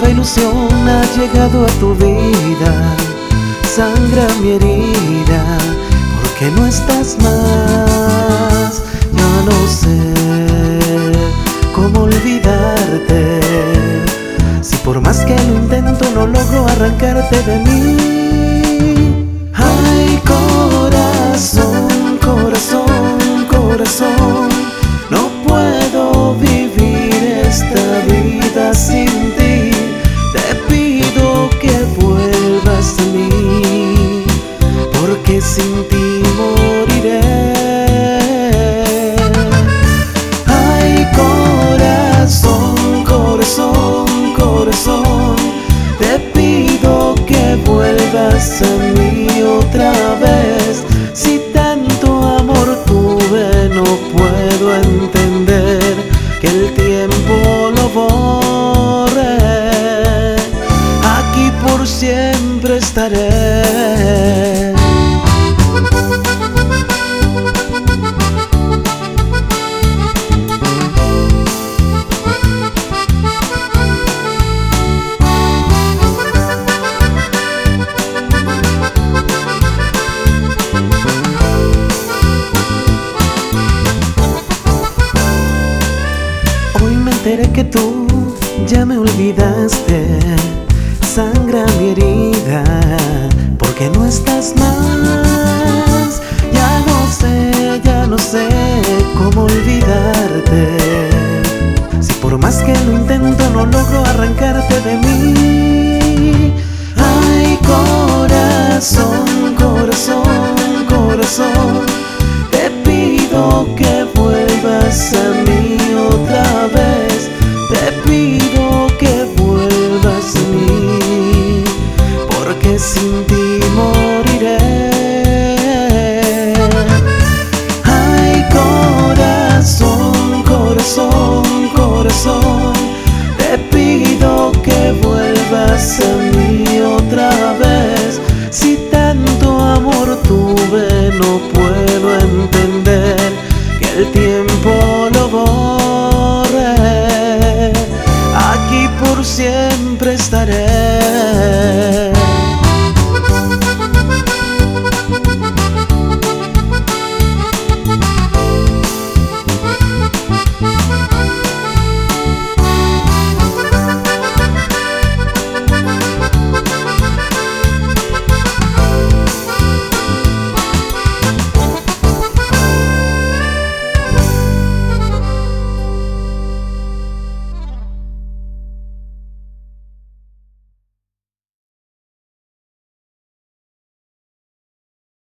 nueva ilusión ha llegado a tu vida, sangra mi herida, porque no estás más. Ya no sé cómo olvidarte, si por más que lo intento no logro arrancarte de mí. Ay, corazón, corazón, corazón, no puedo vivir esta vida sin ti. Te pido que vuelvas a mí, porque sin ti moriré. Ay, corazón, corazón, corazón, te pido que vuelvas a mí otra vez. Si tanto amor tuve, no puedo entender que el tiempo lo borre. Aquí por siempre estaré. Que tú ya me olvidaste, sangra mi herida, porque no estás más. Ya no sé cómo olvidarte, si por más que lo intento no logro arrancarte de mí. Ay, corazón, corazón, corazón, te pido que vuelvas a mí otra vez. Te pido que vuelvas a mí, porque sin ti moriré. Ay, corazón, corazón, corazón, te pido que vuelvas a mí otra vez. Si tanto amor tuve, no puedo entender que el tiempo lo borre. Aquí por siempre estaré.